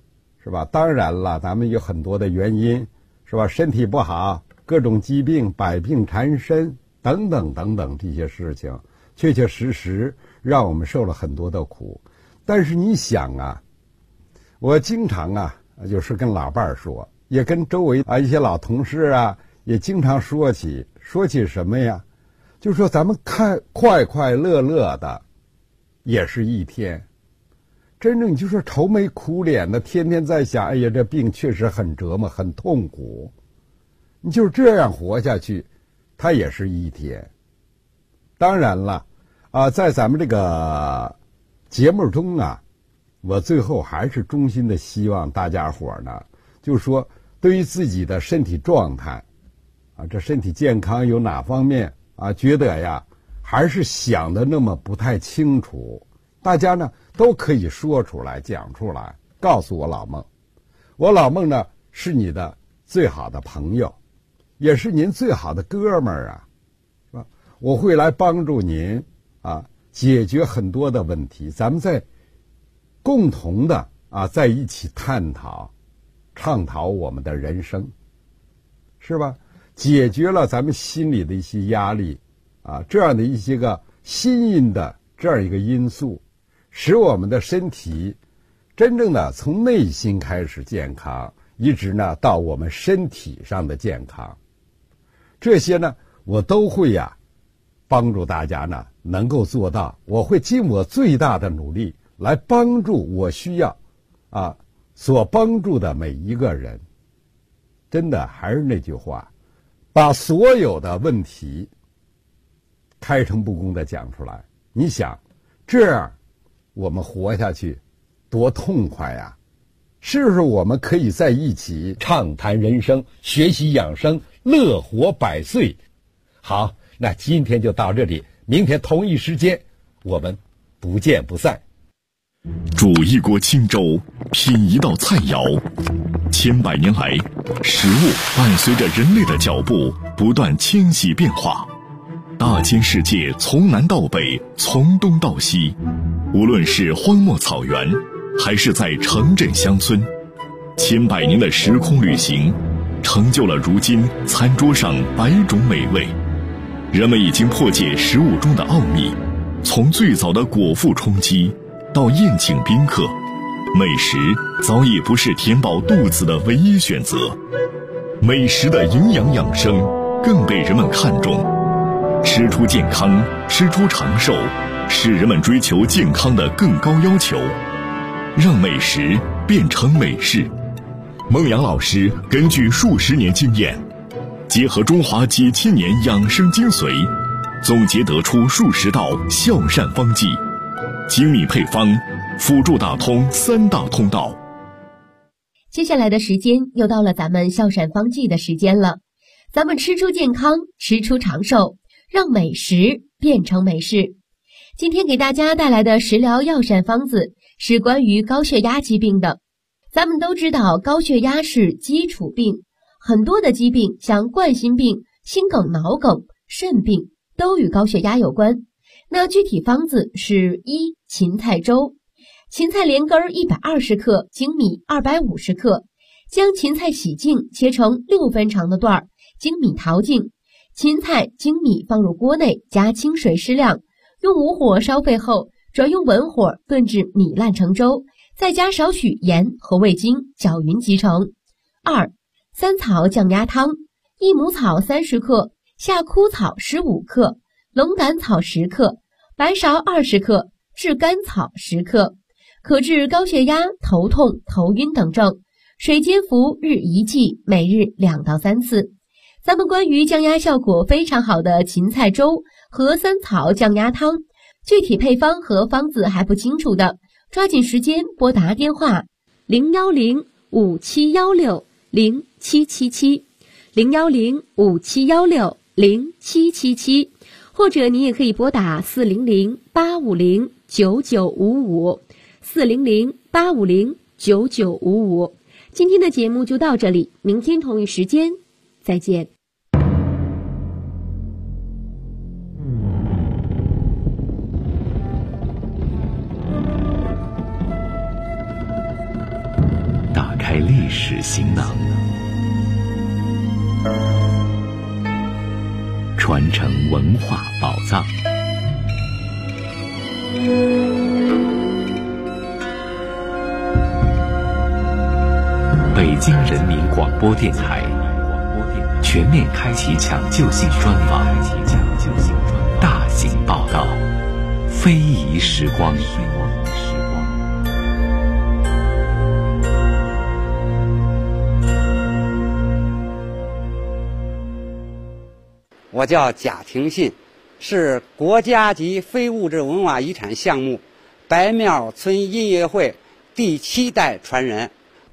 是吧？当然了，咱们有很多的原因，是吧？身体不好，各种疾病，百病缠身等等等等，这些事情确确实实让我们受了很多的苦。但是你想啊，我经常啊，就是跟老伴儿说，也跟周围啊一些老同事啊，也经常说起什么呀？就说咱们看快快乐乐的，也是一天。真正就是愁眉苦脸的，天天在想，哎呀，这病确实很折磨，很痛苦。你就是这样活下去，它也是一天。当然了，在咱们这个节目中啊，我最后还是衷心的希望大家伙呢，就是说对于自己的身体状态这身体健康有哪方面觉得呀还是想的那么不太清楚，大家呢都可以说出来，讲出来，告诉我老孟。我老孟呢是你的最好的朋友，也是您最好的哥们儿是吧？我会来帮助您解决很多的问题，咱们在共同的在一起探讨倡导我们的人生，是吧？解决了咱们心里的一些压力这样的一些个心因的这样一个因素，使我们的身体真正的从内心开始健康，一直呢到我们身体上的健康。这些呢我都会帮助大家呢能够做到，我会尽我最大的努力来帮助我需要所帮助的每一个人。真的还是那句话，把所有的问题开诚布公的讲出来，你想这样我们活下去多痛快呀！是不是我们可以在一起畅谈人生，学习养生，乐活100岁？好，那今天就到这里，明天同一时间我们不见不散。 煮一锅清粥，品一道菜肴，千百年来，食物伴随着人类的脚步不断迁徙变化。大千世界从南到北，从东到西，无论是荒漠草原，还是在城镇乡村，千百年的时空旅行，成就了如今餐桌上100种美味。人们已经破解食物中的奥秘，从最早的果腹充饥到宴请宾客，美食早已不是填饱肚子的唯一选择，美食的营养养生更被人们看重。吃出健康，吃出长寿，是人们追求健康的更高要求。让美食变成美事。孟阳老师根据数十年经验，结合中华几千年养生精髓，总结得出数十道孝善方剂，精密配方，辅助打通3大通道。 接下来的时间又到了咱们孝善方剂的时间了，咱们吃出健康，吃出长寿，让美食变成美事。今天给大家带来的食疗药膳方子是关于高血压疾病的。咱们都知道高血压是基础病，很多的疾病像冠心病、心梗、脑梗、肾病都与高血压有关。那具体方子是1芹菜粥，芹菜连根120克，粳米250克，将芹菜洗净，切成6分长的段儿，粳米淘净，芹菜、粳米放入锅内，加清水适量，用武火烧沸后，转用文火炖至米烂成粥，再加少许盐和味精，搅匀即成。2三草降压汤，益母草30克，夏枯草15克，龙胆草10克，白芍20克，炙甘草10克，可治高血压、头痛、头晕等症，水煎服日1剂，每日2到3次。咱们关于降压效果非常好的芹菜粥和三草降压汤，具体配方和方子还不清楚的，抓紧时间拨打电话010-5716-0777 010-5716-0777，或者你也可以拨打400-850-9955 400-850-9955。今天的节目就到这里，明天同一时间再见。 打开历史行囊，传承文化宝藏。北京人民广播电台全面开启抢救性专访，大型报道，非遗时光。 我叫贾廷信，是国家级非物质文化遗产项目白庙村音乐会第7代传人。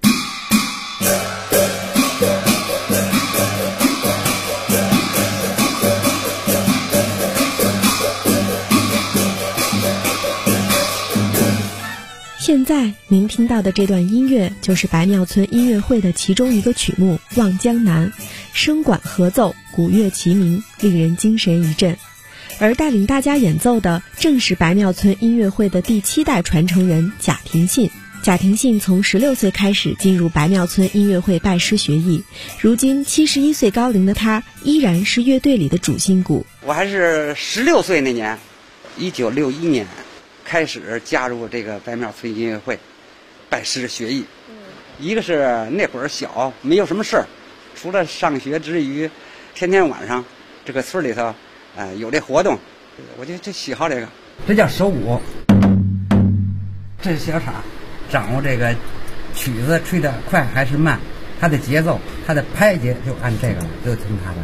现在您听到的这段音乐就是白庙村音乐会的其中一个曲目《望江南》，声管合奏，鼓乐齐鸣，令人精神一振。而带领大家演奏的正是白庙村音乐会的第7代传承人贾廷信。贾廷信从16岁开始进入白庙村音乐会拜师学艺，如今71岁高龄的他依然是乐队里的主心骨。 我还是16岁那年，1961年开始加入这个白庙村音乐会，拜师学艺。一个是那会儿小，没有什么事儿，除了上学之余，天天晚上这个村里头，有这活动，我就喜好这个。这叫手鼓，这是小叉，掌握这个曲子吹得快还是慢，它的节奏，它的拍节就按这个了，就听它的。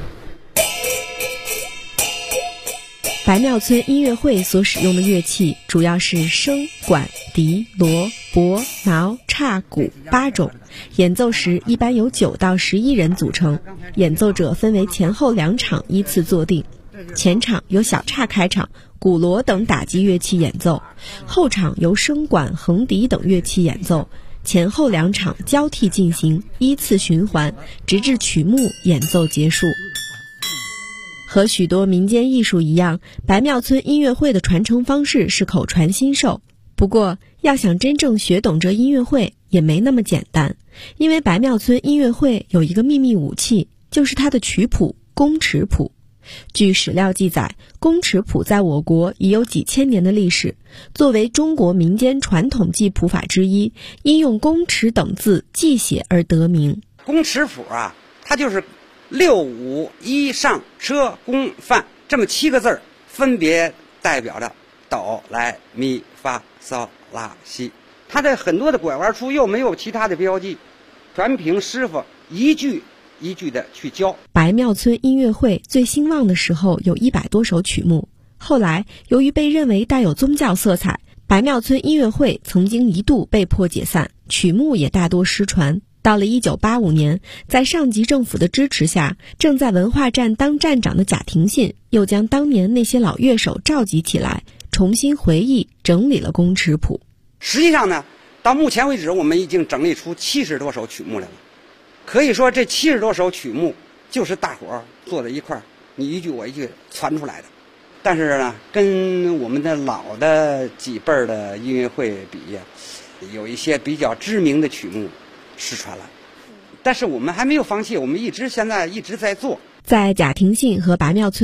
白庙村音乐会所使用的乐器主要是笙、管、笛、锣、钹、挠、叉、鼓8种，演奏时一般由9到11人组成，演奏者分为前后2场依次坐定。前场由小叉开场，鼓锣等打击乐器演奏，后场由笙管、横笛等乐器演奏，前后2场交替进行，依次循环，直至曲目演奏结束。和许多民间艺术一样，白庙村音乐会的传承方式是口传心授。不过，要想真正学懂这音乐会也没那么简单，因为白庙村音乐会有一个秘密武器，就是它的曲谱宫尺谱。据史料记载，宫尺谱在我国已有几千年的历史，作为中国民间传统记谱法之一，因用宫尺等字记写而得名。 宫尺谱啊，它就是6、5、1上车宫范这么7个字儿，分别代表着哆来咪发嗦拉西。它的很多的拐弯处又没有其他的标记，全凭师傅一句一句的去教。 白庙村音乐会最兴旺的时候有100多首曲目，后来由于被认为带有宗教色彩，白庙村音乐会曾经一度被迫解散，曲目也大多失传。到了1985年，在上级政府的支持下，正在文化站当站长的贾廷信又将当年那些老乐手召集起来，重新回忆整理了宫尺谱。 实际上呢，到目前为止我们已经整理出70多首曲目来了。可以说这70多首曲目就是大伙儿坐在一块儿，你一句我一句传出来的。但是呢，跟我们的老的几辈儿的音乐会比呀，有一些比较知名的曲目失传了，但是我们还没有放弃，我们现在一直在做。 在贾廷信和白庙村